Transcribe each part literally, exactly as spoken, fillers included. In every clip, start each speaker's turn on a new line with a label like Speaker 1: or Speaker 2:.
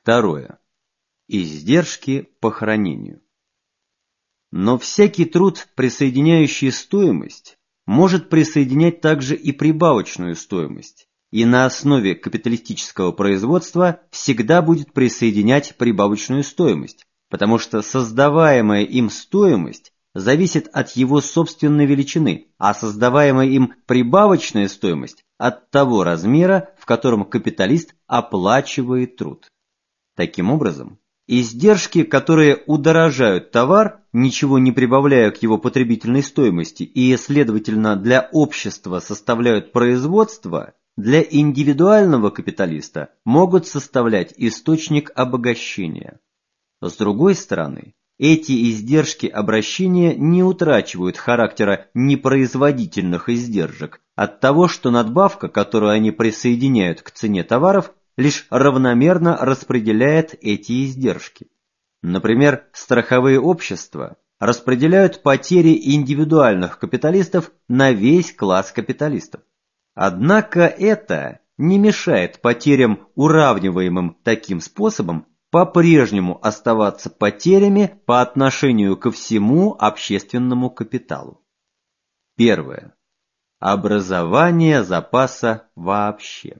Speaker 1: Второе. Издержки по хранению. Но всякий труд, присоединяющий стоимость, может присоединять также и прибавочную стоимость, и на основе капиталистического производства всегда будет присоединять прибавочную стоимость, потому что создаваемая им стоимость зависит от его собственной величины, а создаваемая им прибавочная стоимость от того размера, в котором капиталист оплачивает труд. Таким образом, издержки, которые удорожают товар, ничего не прибавляя к его потребительной стоимости и, следовательно, для общества составляют производство, для индивидуального капиталиста могут составлять источник обогащения. С другой стороны, эти издержки обращения не утрачивают характера непроизводительных издержек от того, что надбавка, которую они присоединяют к цене товаров, лишь равномерно распределяет эти издержки. Например, страховые общества распределяют потери индивидуальных капиталистов на весь класс капиталистов. Однако это не мешает потерям, уравниваемым таким способом, по-прежнему оставаться потерями по отношению ко всему общественному капиталу. Первое. Образование запаса вообще.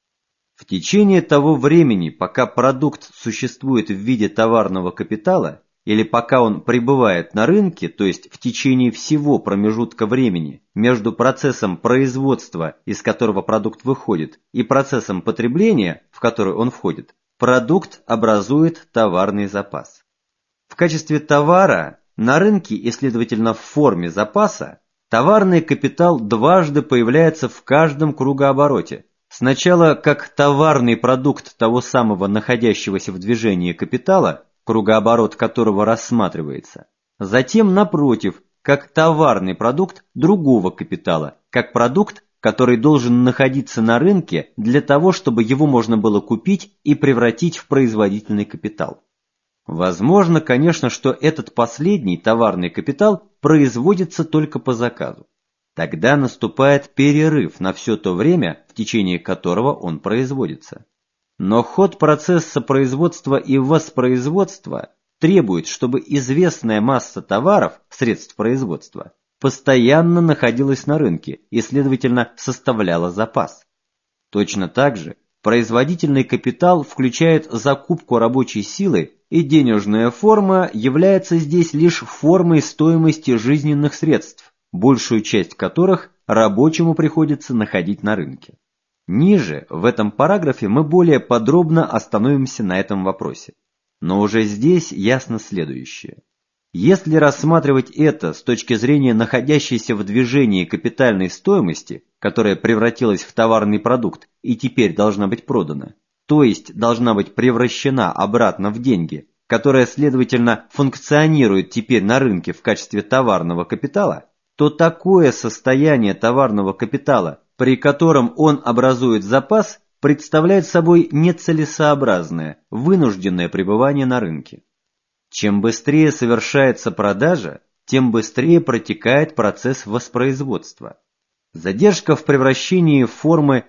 Speaker 1: В течение того времени, пока продукт существует в виде товарного капитала, или пока он пребывает на рынке, то есть в течение всего промежутка времени между процессом производства, из которого продукт выходит, и процессом потребления, в который он входит, продукт образует товарный запас. В качестве товара на рынке и, следовательно, в форме запаса, товарный капитал дважды появляется в каждом кругообороте. Сначала как товарный продукт того самого находящегося в движении капитала, кругооборот которого рассматривается, затем, напротив, как товарный продукт другого капитала, как продукт, который должен находиться на рынке для того, чтобы его можно было купить и превратить в производительный капитал. Возможно, конечно, что этот последний товарный капитал производится только по заказу. Тогда наступает перерыв на все то время, в течение которого он производится. Но ход процесса производства и воспроизводства требует, чтобы известная масса товаров, средств производства, постоянно находилась на рынке и, следовательно, составляла запас. Точно так же производительный капитал включает закупку рабочей силы, и денежная форма является здесь лишь формой стоимости жизненных средств, большую часть которых рабочему приходится находить на рынке. Ниже, в этом параграфе, мы более подробно остановимся на этом вопросе. Но уже здесь ясно следующее. Если рассматривать это с точки зрения находящейся в движении капитальной стоимости, которая превратилась в товарный продукт и теперь должна быть продана, то есть должна быть превращена обратно в деньги, которая, следовательно, функционирует теперь на рынке в качестве товарного капитала, то такое состояние товарного капитала, при котором он образует запас, представляет собой нецелесообразное, вынужденное пребывание на рынке. Чем быстрее совершается продажа, тем быстрее протекает процесс воспроизводства. Задержка в превращении формы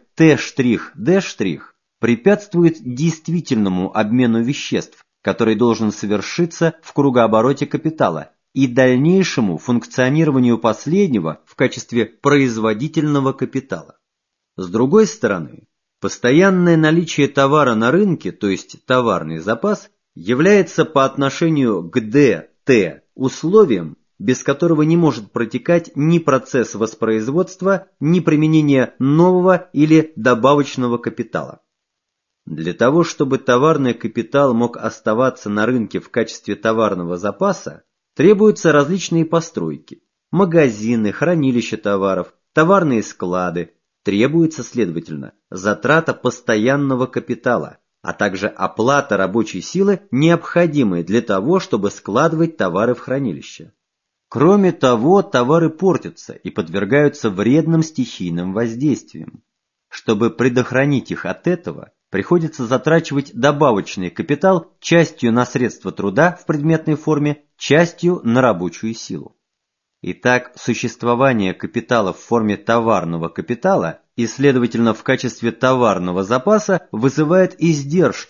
Speaker 1: Т'-Д' препятствует действительному обмену веществ, который должен совершиться в кругообороте капитала, и дальнейшему функционированию последнего в качестве производительного капитала. С другой стороны, постоянное наличие товара на рынке, то есть товарный запас, является по отношению к Д, Т условием, без которого не может протекать ни процесс воспроизводства, ни применение нового или добавочного капитала. Для того, чтобы товарный капитал мог оставаться на рынке в качестве товарного запаса, требуются различные постройки, магазины, хранилища товаров, товарные склады, требуется, следовательно, затрата постоянного капитала, а также оплата рабочей силы, необходимой для того, чтобы складывать товары в хранилище. Кроме того, товары портятся и подвергаются вредным стихийным воздействиям. Чтобы предохранить их от этого, приходится затрачивать добавочный капитал частью на средства труда в предметной форме, частью на рабочую силу. Итак, существование капитала в форме товарного капитала и, следовательно, в качестве товарного запаса вызывает издержки,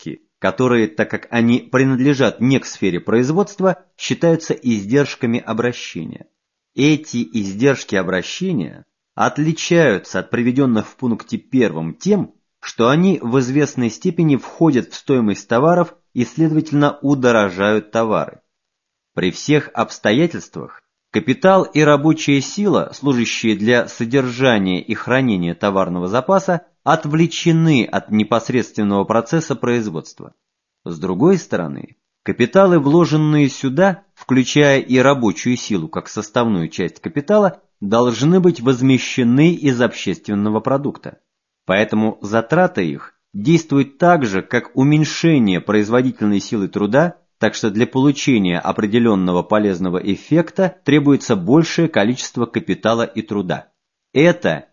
Speaker 1: которые, так как они принадлежат не к сфере производства, считаются издержками обращения. Эти издержки обращения отличаются от приведенных в пункте первом тем, что они в известной степени входят в стоимость товаров и, следовательно, удорожают товары. При всех обстоятельствах капитал и рабочая сила, служащие для содержания и хранения товарного запаса, отвлечены от непосредственного процесса производства. С другой стороны, капиталы, вложенные сюда, включая и рабочую силу как составную часть капитала, должны быть возмещены из общественного продукта. Поэтому затрата их действует так же, как уменьшение производительной силы труда, так что для получения определенного полезного эффекта требуется большее количество капитала и труда. Это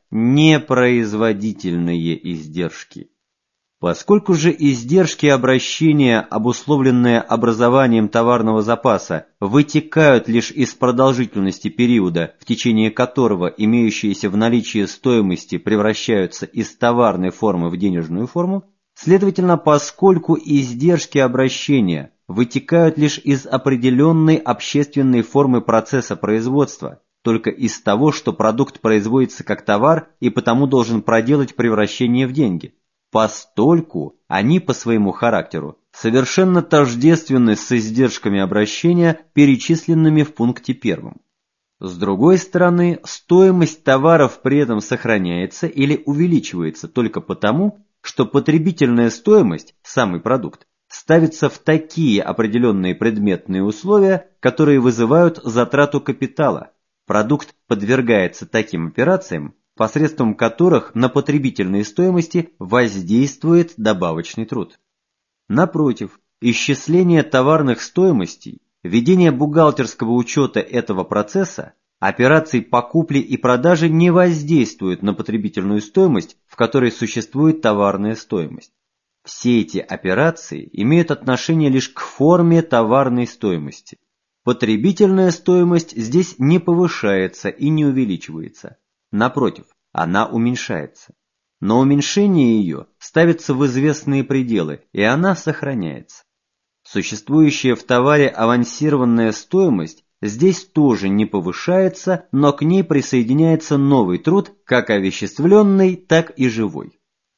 Speaker 1: непроизводительные издержки. Поскольку же издержки обращения, обусловленные образованием товарного запаса, вытекают лишь из продолжительности периода, в течение которого имеющиеся в наличии стоимости превращаются из товарной формы в денежную форму, следовательно, поскольку издержки обращения вытекают лишь из определенной общественной формы процесса производства, только из того, что продукт производится как товар и потому должен проделать превращение в деньги, постольку они по своему характеру совершенно тождественны с издержками обращения, перечисленными в пункте первом. С другой стороны, стоимость товаров при этом сохраняется или увеличивается только потому, что потребительная стоимость, самый продукт, ставится в такие определенные предметные условия, которые вызывают затрату капитала. Продукт подвергается таким операциям, посредством которых на потребительные стоимости воздействует добавочный труд. Напротив, исчисление товарных стоимостей, ведение бухгалтерского учета этого процесса, операций по купле и продаже не воздействуют на потребительную стоимость, в которой существует товарная стоимость. Все эти операции имеют отношение лишь к форме товарной стоимости. Потребительная стоимость здесь не повышается и не увеличивается. Напротив, она уменьшается. Но уменьшение ее ставится в известные пределы, и она сохраняется. Существующая в товаре авансированная стоимость здесь тоже не повышается, но к ней присоединяется новый труд, как овеществленный, так и живой.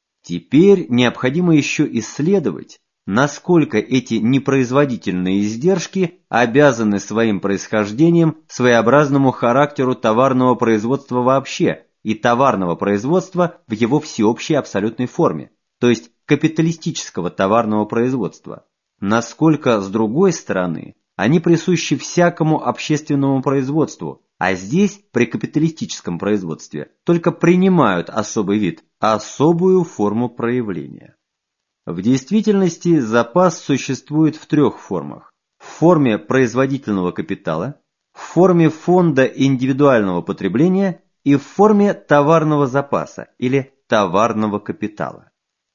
Speaker 1: Теперь необходимо еще исследовать, насколько эти непроизводительные издержки обязаны своим происхождением своеобразному характеру товарного производства вообще и товарного производства в его всеобщей абсолютной форме, то есть капиталистического товарного производства, насколько, с другой стороны, они присущи всякому общественному производству, а здесь, при капиталистическом производстве, только принимают особый вид, особую форму проявления. В действительности запас существует в трех формах. В форме производительного капитала, в форме фонда индивидуального потребления и в форме товарного запаса или товарного капитала.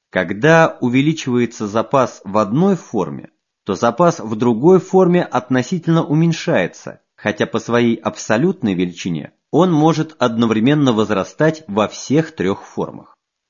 Speaker 1: Когда увеличивается запас в одной форме, то запас в другой форме относительно уменьшается, хотя по своей абсолютной величине он может одновременно возрастать во всех трех формах.